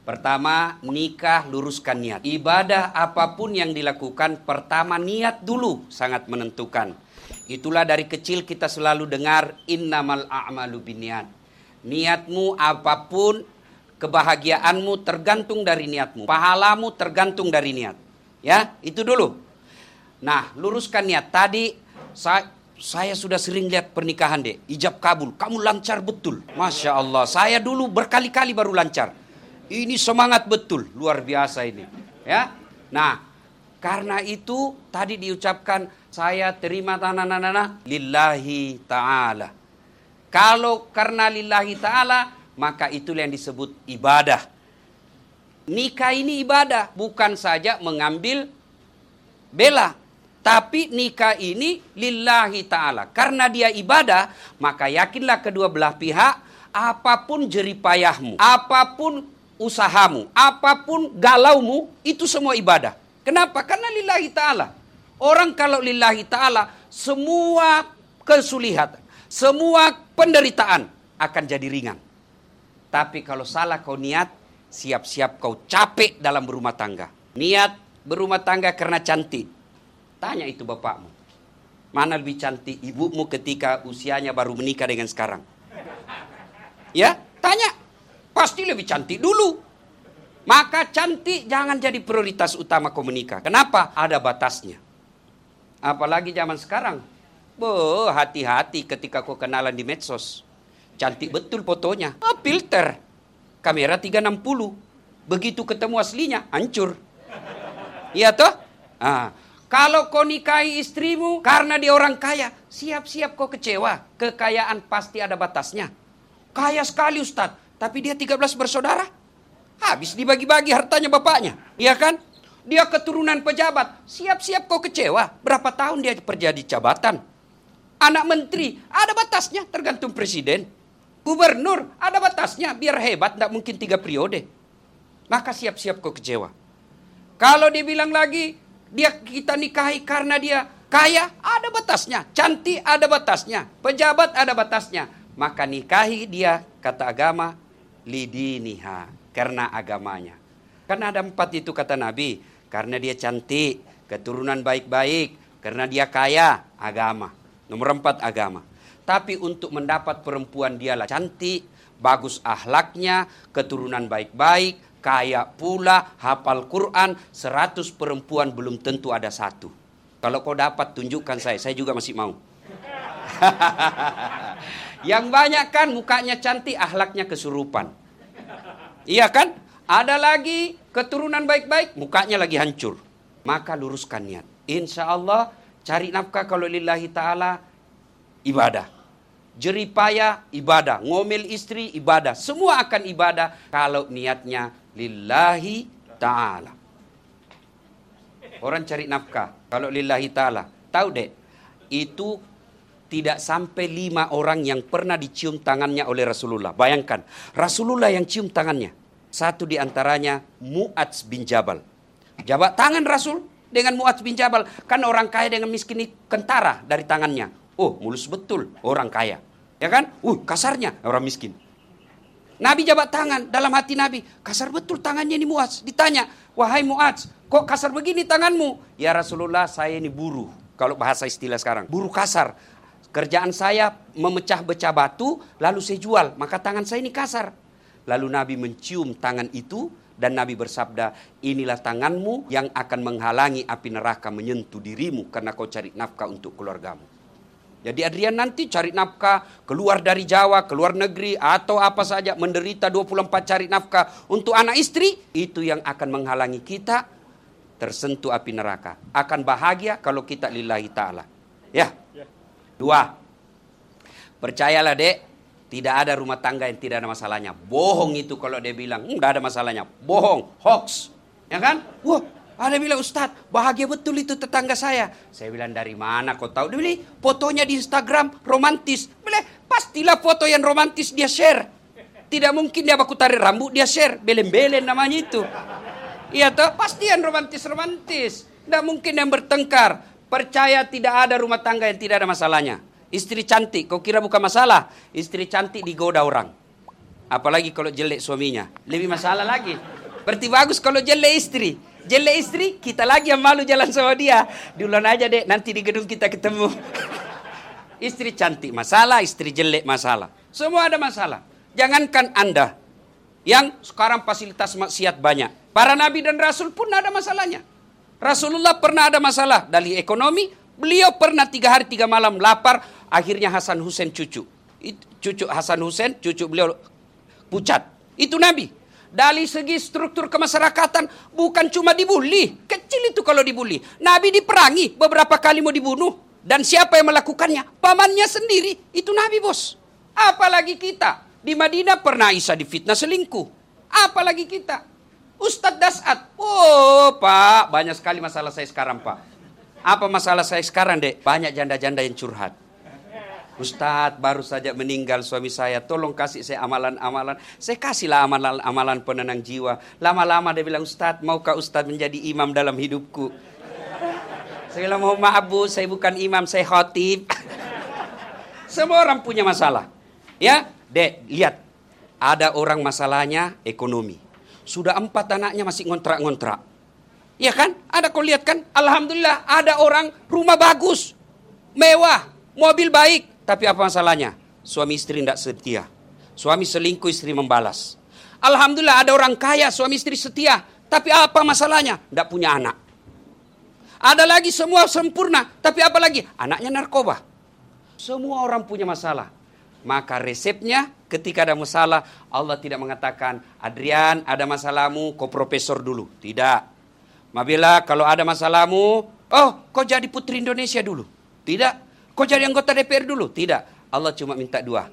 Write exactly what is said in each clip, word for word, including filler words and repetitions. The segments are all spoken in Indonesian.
Pertama, nikah luruskan niat. Ibadah apapun yang dilakukan, pertama niat dulu sangat menentukan. Itulah dari kecil kita selalu dengar innamal a'malu binniyat. Niatmu apapun, kebahagiaanmu tergantung dari niatmu. Pahalamu tergantung dari niat. Ya, itu dulu. Nah, luruskan niat. Tadi saya, saya sudah sering lihat pernikahan deh. Ijab kabul, kamu lancar betul. Masya Allah, saya dulu berkali-kali baru lancar. Ini semangat betul, luar biasa ini. Ya, nah karena itu tadi diucapkan saya terima tanah-tanah lillahi ta'ala. Kalau karena lillahi ta'ala, maka itulah yang disebut ibadah. Nikah ini ibadah, bukan saja mengambil bela. Tapi nikah ini lillahi ta'ala. Karena dia ibadah, maka yakinlah kedua belah pihak, apapun jeripayahmu, apapun usahamu, apapun galaumu, itu semua ibadah. Kenapa? Karena lillahi ta'ala. Orang kalau lillahi ta'ala, semua kesulitan, semua penderitaan akan jadi ringan. Tapi kalau salah kau niat, siap-siap kau capek dalam berumah tangga. Niat berumah tangga karena cantik. Tanya itu bapakmu. Mana lebih cantik ibumu ketika usianya baru menikah dengan sekarang? Ya, tanya. Pasti lebih cantik dulu. Maka cantik jangan jadi prioritas utama kau menikah. Kenapa? Ada batasnya. Apalagi zaman sekarang. Boh, hati-hati ketika kau kenalan di medsos. Cantik betul fotonya. Ah, filter. Kamera tiga enam puluh. Begitu ketemu aslinya, hancur. Iya toh? Ah, kalau kau nikahi istrimu karena dia orang kaya, siap-siap kau kecewa. Kekayaan pasti ada batasnya. Kaya sekali Ustadz. Tapi dia tiga belas bersaudara. Habis dibagi-bagi hartanya bapaknya. Iya kan? Dia keturunan pejabat. Siap-siap kau kecewa. Berapa tahun dia berjadi jabatan? Anak menteri. Ada batasnya. Tergantung presiden. Gubernur. Ada batasnya. Biar hebat. Tidak mungkin tiga periode. Maka siap-siap kau kecewa. Kalau dia bilang lagi. Dia kita nikahi karena dia kaya. Ada batasnya. Cantik ada batasnya. Pejabat ada batasnya. Maka nikahi dia. Kata agama. Lidiniha, karena agamanya. Karena ada empat itu kata Nabi. Karena dia cantik, keturunan baik-baik, karena dia kaya, agama. Nomor empat agama. Tapi untuk mendapat perempuan dialah cantik, bagus akhlaknya, keturunan baik-baik, kaya pula, hafal Quran, seratus perempuan belum tentu ada satu. Kalau kau dapat tunjukkan saya, saya juga masih mau. Yang banyak kan mukanya cantik, akhlaknya kesurupan. Iya kan? Ada lagi keturunan baik-baik, mukanya lagi hancur. Maka luruskan niat. Insya Allah cari nafkah kalau lillahi ta'ala, ibadah. Jeripaya, ibadah. Ngomel istri, ibadah. Semua akan ibadah kalau niatnya lillahi ta'ala. Orang cari nafkah kalau lillahi ta'ala. Tahu dek, itu tidak sampai lima orang yang pernah dicium tangannya oleh Rasulullah. Bayangkan, Rasulullah yang cium tangannya. Satu di antaranya Mu'adz bin Jabal. Jabat tangan Rasul dengan Mu'adz bin Jabal. Kan orang kaya dengan miskin ini kentara dari tangannya. Oh, mulus betul orang kaya. Ya kan? Uh, kasarnya orang miskin. Nabi jabat tangan, dalam hati Nabi. Kasar betul tangannya ini Mu'adz. Ditanya, wahai Mu'adz, kok kasar begini tanganmu? Ya Rasulullah, saya ini buruh. Kalau bahasa istilah sekarang, buruh kasar. Kerjaan saya memecah-becah batu, lalu saya jual. Maka tangan saya ini kasar. Lalu Nabi mencium tangan itu, dan Nabi bersabda, inilah tanganmu yang akan menghalangi api neraka menyentuh dirimu, karena kau cari nafkah untuk keluargamu. Jadi Adrian nanti cari nafkah, keluar dari Jawa, keluar negeri, atau apa saja, menderita dua puluh empat cari nafkah untuk anak istri, itu yang akan menghalangi kita tersentuh api neraka. Akan bahagia kalau kita lillahi ta'ala. Ya. Dua, percayalah dek, tidak ada rumah tangga yang tidak ada masalahnya. Bohong itu kalau dia bilang, tidak ada masalahnya. Bohong, hoax. Ya kan? Wah, ada bilang, Ustadz, bahagia betul itu tetangga saya. Saya bilang, dari mana kau tahu? Dia bilang, fotonya di Instagram romantis. Bilang, pastilah foto yang romantis dia share. Tidak mungkin dia baku tarik rambut, dia share. Belen-belen namanya itu. Iya toh, pasti yang romantis-romantis. Tidak mungkin yang bertengkar. Percaya tidak ada rumah tangga yang tidak ada masalahnya. Istri cantik, kau kira bukan masalah? Istri cantik digoda orang. Apalagi kalau jelek suaminya, lebih masalah lagi. Berarti bagus kalau jelek istri. Jelek istri, kita lagi yang malu jalan sama dia. Duluan aja dek, nanti di gedung kita ketemu. Istri cantik masalah, istri jelek masalah. Semua ada masalah. Jangankan Anda yang sekarang fasilitas maksiat banyak. Para nabi dan rasul pun ada masalahnya. Rasulullah pernah ada masalah dari ekonomi. Beliau pernah tiga hari tiga malam lapar. Akhirnya Hasan Hussein cucu. Cucu Hasan Hussein, cucu beliau pucat. Itu nabi. Dari segi struktur kemasyarakatan bukan cuma dibully. Kecil itu kalau dibully. Nabi diperangi beberapa kali mau dibunuh. Dan siapa yang melakukannya? Pamannya sendiri. Itu Nabi bos. Apalagi kita. Di Madinah pernah Isa difitnah selingkuh. Apalagi kita. Ustadz Dasat. Oh pak, banyak sekali masalah saya sekarang pak. Apa masalah saya sekarang dek? Banyak janda-janda yang curhat. Ustadz baru saja meninggal suami saya, tolong kasih saya amalan-amalan. Saya kasihlah amalan-amalan penenang jiwa. Lama-lama dia bilang, Ustadz maukah Ustadz menjadi imam dalam hidupku? Saya bilang, mohon maaf bu, saya bukan imam, saya khotib. Semua orang punya masalah. Ya, dek, lihat. Ada orang masalahnya ekonomi. Sudah empat anaknya masih ngontrak-ngontrak. Ya kan? Ada kau lihat kan? Alhamdulillah ada orang rumah bagus. Mewah, mobil baik. Tapi apa masalahnya? Suami istri tidak setia. Suami selingkuh, istri membalas. Alhamdulillah ada orang kaya, suami istri setia. Tapi apa masalahnya? Tidak punya anak. Ada lagi semua sempurna. Tapi apa lagi? Anaknya narkoba. Semua orang punya masalah. Maka resepnya ketika ada masalah, Allah tidak mengatakan, Adrian ada masalahmu, kau profesor dulu. Tidak. Mabila kalau ada masalahmu, oh kau jadi putri Indonesia dulu. Tidak. Kau jadi anggota D P R dulu? Tidak. Allah cuma minta dua.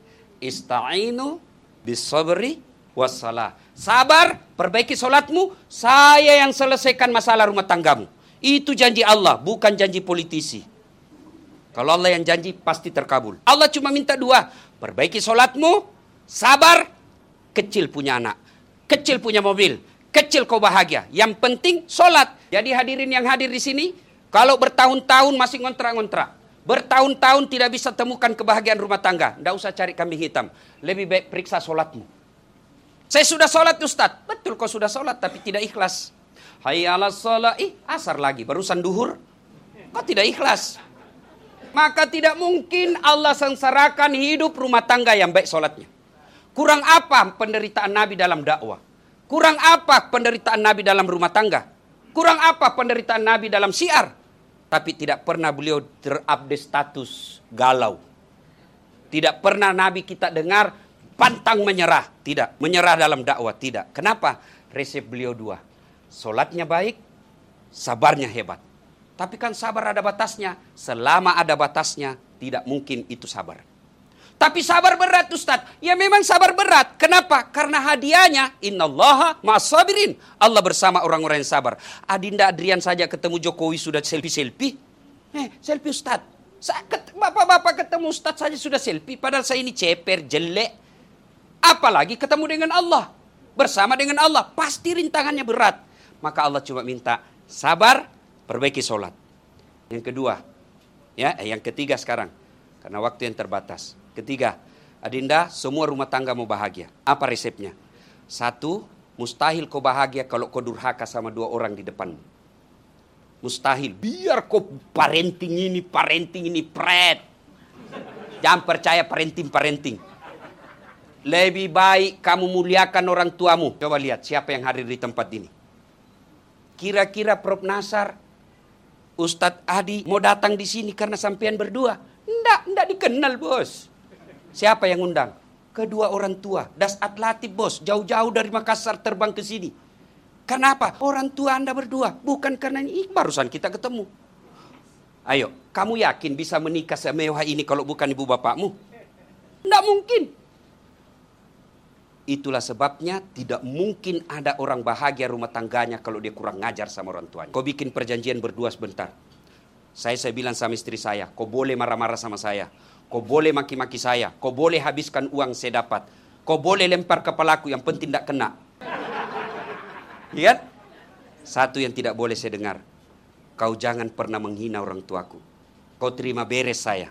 Ista'inu bisabri wassalah. Sabar, perbaiki solatmu. Saya yang selesaikan masalah rumah tanggamu. Itu janji Allah, bukan janji politisi. Kalau Allah yang janji, pasti terkabul. Allah cuma minta dua. Perbaiki solatmu, sabar, kecil punya anak. Kecil punya mobil. Kecil kau bahagia. Yang penting solat. Jadi hadirin yang hadir di sini, kalau bertahun-tahun masih ngontrak-ngontrak. Bertahun-tahun tidak bisa temukan kebahagiaan rumah tangga. Tidak usah cari kambing hitam. Lebih baik periksa solatmu. Saya sudah solat Ustaz. Betul kau sudah solat tapi tidak ikhlas. Hayya ala sholat. Ih asar lagi. Barusan duhur. Kau tidak ikhlas. Maka tidak mungkin Allah sengsarakan hidup rumah tangga yang baik solatnya. Kurang apa penderitaan Nabi dalam dakwah? Kurang apa penderitaan Nabi dalam rumah tangga? Kurang apa penderitaan Nabi dalam syiar? Tapi tidak pernah beliau terupdate status galau. Tidak pernah Nabi kita dengar pantang menyerah. Tidak. Menyerah dalam dakwah. Tidak. Kenapa? Resep beliau dua. Solatnya baik, sabarnya hebat. Tapi kan sabar ada batasnya. Selama ada batasnya, tidak mungkin itu sabar. Tapi sabar berat Ustaz. Ya memang sabar berat. Kenapa? Karena hadiahnya innallaha ma'as-sabirin. Allah bersama orang-orang yang sabar. Adinda Adrian saja ketemu Jokowi sudah selfie-selfie. Eh, selfie Ustaz. Bapak-bapak ketemu Ustaz saja sudah selfie. Padahal saya ini ceper, jelek. Apalagi ketemu dengan Allah. Bersama dengan Allah. Pasti rintangannya berat. Maka Allah cuma minta sabar, perbaiki sholat. Yang kedua. Ya, eh, yang ketiga sekarang. Karena waktu yang terbatas. Ketiga, Adinda, semua rumah tangga mau bahagia. Apa resepnya? Satu, mustahil kau bahagia kalau kau durhaka sama dua orang di depanmu. Mustahil. Biar kau parenting ini, parenting ini, pret. Jangan percaya parenting-parenting. Lebih baik kamu muliakan orang tuamu. Coba lihat siapa yang hadir di tempat ini. Kira-kira Prof Nasar, Ustadz Adi mau datang di sini karena sampean berdua? Enggak, enggak dikenal bos. Siapa yang undang? Kedua orang tua. Dasat Latif bos. Jauh-jauh dari Makassar terbang ke sini. Kenapa? Orang tua Anda berdua. Bukan karena ini. Barusan kita ketemu. Ayo. Kamu yakin bisa menikah semewah ini kalau bukan ibu bapakmu? Tidak mungkin. Itulah sebabnya tidak mungkin ada orang bahagia rumah tangganya kalau dia kurang ngajar sama orang tuanya. Kau bikin perjanjian berdua sebentar. Saya saya bilang sama istri saya. Kau boleh marah-marah sama saya. Kau boleh maki-maki saya. Kau boleh habiskan uang saya dapat. Kau boleh lempar kepalaku. Yang penting tidak kena. Lihat. Satu yang tidak boleh saya dengar. Kau jangan pernah menghina orang tuaku. Kau terima beres saya.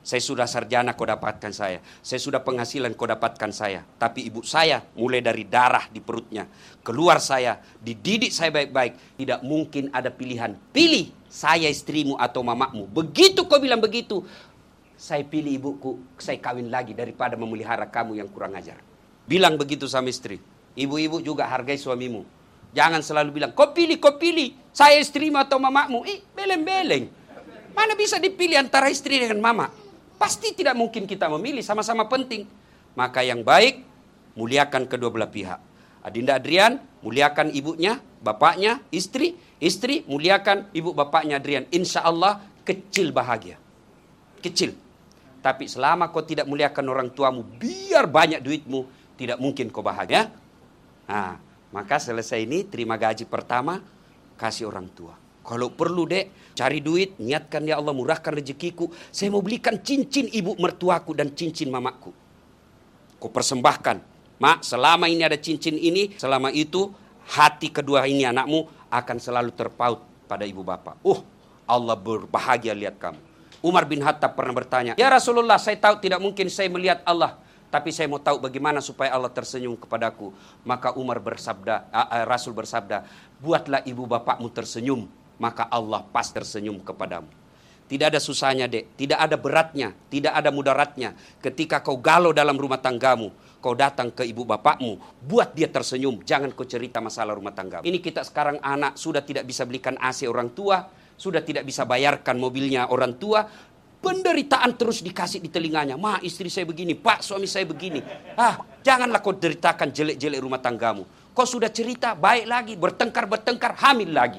Saya sudah sarjana, kau dapatkan saya. Saya sudah penghasilan, kau dapatkan saya. Tapi ibu saya mulai dari darah di perutnya. Keluar saya, dididik saya baik-baik. Tidak mungkin ada pilihan. Pilih saya istrimu atau mamamu. Begitu kau bilang begitu, saya pilih ibuku, saya kawin lagi daripada memelihara kamu yang kurang ajar. Bilang begitu sama istri. Ibu-ibu juga hargai suamimu. Jangan selalu bilang, kau pilih, kau pilih. Saya istrimu atau mamamu. Ih, beleng-beleng. Mana bisa dipilih antara istri dengan mama? Pasti tidak mungkin kita memilih, sama-sama penting. Maka yang baik, muliakan kedua belah pihak. Adinda Adrian, muliakan ibunya, bapaknya, istri. Istri, muliakan ibu bapaknya Adrian. Insya Allah, kecil bahagia. Kecil. Tapi selama kau tidak muliakan orang tuamu, biar banyak duitmu, tidak mungkin kau bahagia. Nah, maka selesai ini, terima gaji pertama, kasih orang tua. Kalau perlu dek, cari duit, niatkan ya Allah murahkan rezekiku. Saya mau belikan cincin ibu mertuaku dan cincin mamaku. Kau persembahkan. Mak, selama ini ada cincin ini, selama itu hati kedua ini anakmu akan selalu terpaut pada ibu bapak. Oh, Allah berbahagia lihat kamu. Umar bin Khattab pernah bertanya, ya Rasulullah, saya tahu tidak mungkin saya melihat Allah. Tapi saya mau tahu bagaimana supaya Allah tersenyum kepadaku. Maka Umar bersabda, uh, uh, Rasul bersabda, buatlah ibu bapakmu tersenyum. Maka Allah pas tersenyum kepadamu. Tidak ada susahnya dek, tidak ada beratnya, tidak ada mudaratnya. Ketika kau galau dalam rumah tanggamu, kau datang ke ibu bapakmu, buat dia tersenyum. Jangan kau cerita masalah rumah tanggamu. Ini kita sekarang anak sudah tidak bisa belikan A C orang tua, sudah tidak bisa bayarkan mobilnya orang tua. Penderitaan terus dikasih di telinganya. Ma, istri saya begini, pak suami saya begini. Ah, janganlah kau deritakan jelek-jelek rumah tanggamu. Kau sudah cerita, baik lagi, bertengkar-bertengkar, hamil lagi.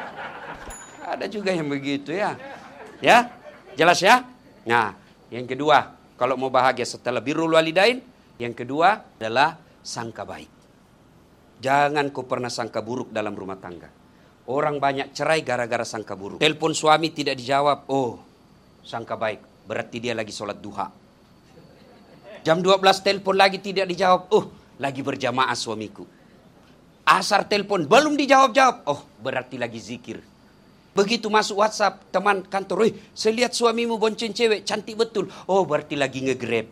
Ada juga yang begitu ya. Ya, jelas ya? Nah, yang kedua, kalau mau bahagia setelah birrul walidain, yang kedua adalah sangka baik. Jangan kau pernah sangka buruk dalam rumah tangga. Orang banyak cerai gara-gara sangka buruk. Telepon suami tidak dijawab, oh, sangka baik, berarti dia lagi sholat duha. Jam dua belas telepon lagi tidak dijawab, oh, lagi berjamaah suamiku. Asar telepon belum dijawab-jawab, oh, berarti lagi zikir. Begitu masuk WhatsApp, teman kantor, eh, saya lihat suamimu bonceng cewek, cantik betul. Oh, berarti lagi nge-grab.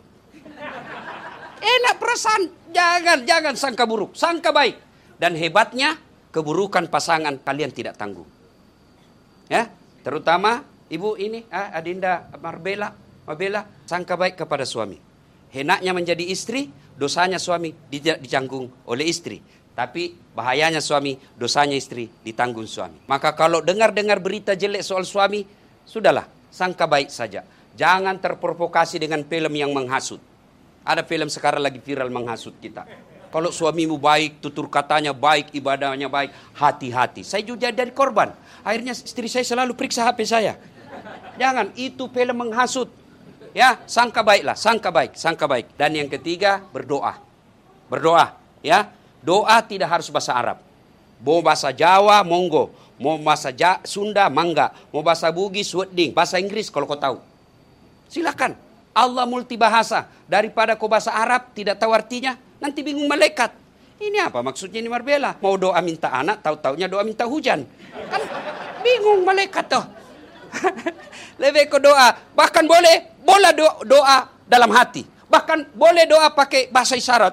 Enak perasaan. Jangan, jangan sangka buruk, sangka baik. Dan hebatnya, keburukan pasangan kalian tidak tanggung. Ya, terutama ibu ini, ah, Adinda Marbella, Marbella, sangka baik kepada suami. Henaknya menjadi istri, dosanya suami ditanggung oleh istri. Tapi bahayanya suami, dosanya istri ditanggung suami. Maka kalau dengar-dengar berita jelek soal suami, sudahlah, sangka baik saja. Jangan terprovokasi dengan film yang menghasut. Ada film sekarang lagi viral menghasut kita. Kalau suamimu baik, tutur katanya baik, ibadahnya baik, hati-hati. Saya juga dari korban. Akhirnya istri saya selalu periksa H P saya. Jangan, itu film menghasut. Ya, sangka baiklah, sangka baik, sangka baik. Dan yang ketiga, berdoa. Berdoa, ya. Doa tidak harus bahasa Arab. Mau bahasa Jawa, monggo. Mau bahasa ja, Sunda, mangga. Mau bahasa Bugis, weding. Bahasa Inggris kalau kau tahu. Silakan. Allah multi bahasa. Daripada kau bahasa Arab, tidak tahu artinya, nanti bingung malaikat. Ini apa maksudnya ini Marbella? Mau doa minta anak, tahu-taunya doa minta hujan. Kan bingung malaikat tuh. Lebih ke doa. Bahkan boleh, boleh doa, doa dalam hati. Bahkan boleh doa pakai bahasa isyarat.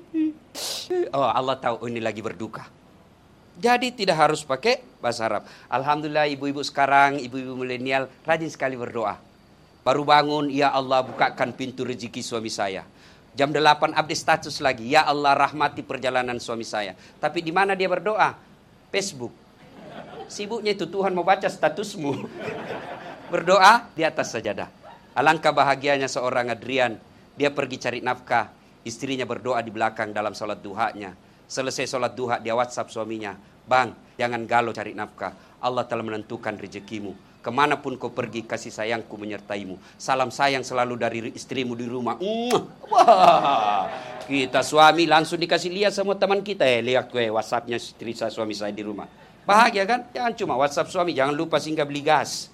Oh, Allah tahu, oh, ini lagi berduka. Jadi tidak harus pakai bahasa Arab. Alhamdulillah ibu-ibu sekarang, ibu-ibu milenial rajin sekali berdoa. Baru bangun, ya Allah bukakan pintu rezeki suami saya. Jam delapan update status lagi, ya Allah rahmati perjalanan suami saya. Tapi di mana dia berdoa? Facebook. Sibuknya itu Tuhan mau baca statusmu. Berdoa di atas sajadah. Alangkah bahagianya seorang Adrian. Dia pergi cari nafkah. Istrinya berdoa di belakang dalam sholat duhanya. Selesai sholat duha, dia WhatsApp suaminya. Bang, jangan galau cari nafkah. Allah telah menentukan rezekimu. Kemanapun kau pergi, kasih sayangku menyertaimu. Salam sayang selalu dari istrimu di rumah. Wah, kita suami langsung dikasih lihat sama teman kita. Eh, lihat gue WhatsAppnya istri saya, suami saya di rumah. Bahagia kan? Jangan cuma WhatsApp suami, jangan lupa singgah beli gas.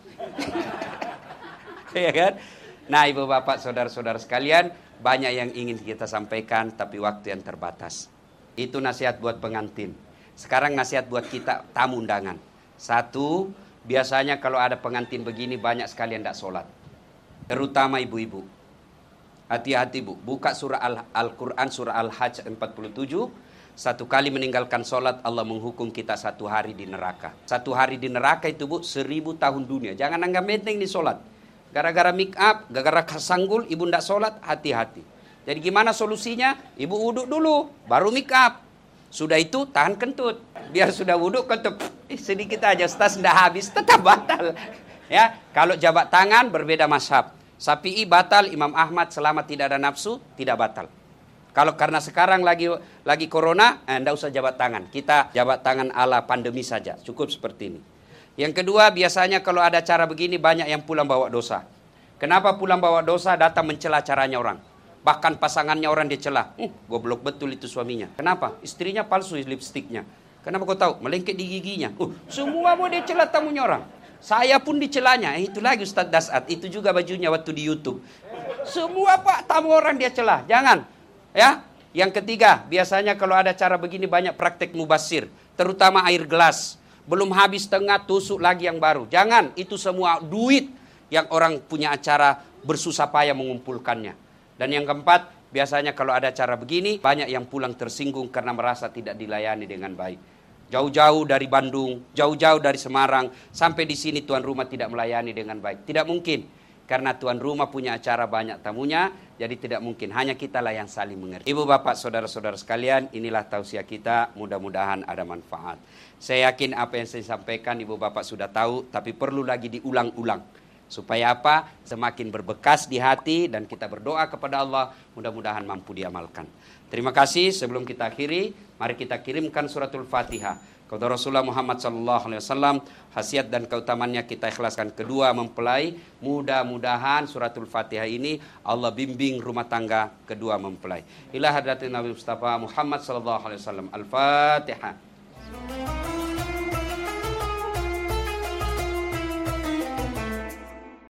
Ya kan? Nah, ibu bapak, saudara-saudara sekalian, banyak yang ingin kita sampaikan, tapi waktu yang terbatas. Itu nasihat buat pengantin. Sekarang nasihat buat kita tamu undangan. Satu, biasanya kalau ada pengantin begini banyak sekali yang tidak sholat. terutama ibu-ibu. Hati-hati bu, buka surah Al- Al-Quran surah Al-Hajj empat puluh tujuh. Satu kali meninggalkan sholat, Allah menghukum kita satu hari di neraka. Satu hari di neraka itu bu, seribu tahun dunia. Jangan anggap enteng di sholat. Gara-gara make up, gara-gara kasanggul, ibu tidak sholat, hati-hati. Jadi gimana solusinya? Ibu wuduk dulu, baru make up. Sudah itu tahan kentut. Biar sudah wuduk kentut, eh, sedikit aja, Ustaz tidak habis, tetap batal. Ya, kalau jabat tangan berbeda mazhab. Syafi'i batal, Imam Ahmad selama tidak ada nafsu, tidak batal. Kalau karena sekarang lagi lagi corona, eh, enggak usah jabat tangan. Kita jabat tangan ala pandemi saja. Cukup seperti ini. Yang kedua, biasanya kalau ada acara begini banyak yang pulang bawa dosa. Kenapa pulang bawa dosa? Datang mencela caranya orang. Bahkan pasangannya orang dia celah. Uh, goblok betul itu suaminya. Kenapa? Istrinya palsu lipstiknya. Kenapa kau tahu? Melengket di giginya. Uh, semua mau dia celah tamunya orang. Saya pun dicelanya. Eh, itu lagi Ustaz Dasat. Itu juga bajunya waktu di YouTube. Semua pak tamu orang dia celah. Jangan. Ya, yang ketiga, biasanya kalau ada cara begini banyak praktek mubasir, terutama air gelas. Belum habis setengah, tusuk lagi yang baru. Jangan, itu semua duit yang orang punya acara bersusah payah mengumpulkannya. Dan yang keempat, biasanya kalau ada acara begini, banyak yang pulang tersinggung karena merasa tidak dilayani dengan baik. Jauh-jauh dari Bandung, jauh-jauh dari Semarang, sampai di sini tuan rumah tidak melayani dengan baik. Tidak mungkin. Karena tuan rumah punya acara banyak tamunya, jadi tidak mungkin. Hanya kitalah yang saling mengerti. Ibu bapak saudara-saudara sekalian, inilah tausiah kita, mudah-mudahan ada manfaat. Saya yakin apa yang saya sampaikan ibu bapak sudah tahu, tapi perlu lagi diulang-ulang. Supaya apa? Semakin berbekas di hati dan kita berdoa kepada Allah, mudah-mudahan mampu diamalkan. Terima kasih, sebelum kita akhiri, mari kita kirimkan suratul Fatihah kepada Rasulullah Muhammad sallallahu alaihi wasallam. Khasiat dan keutamannya kita ikhlaskan. Kedua, mempelai, mudah-mudahan suratul Fatihah ini Allah bimbing rumah tangga kedua mempelai. Ila hadratin Nabi Mustafa Muhammad sallallahu alaihi wasallam. Al-Fatihah.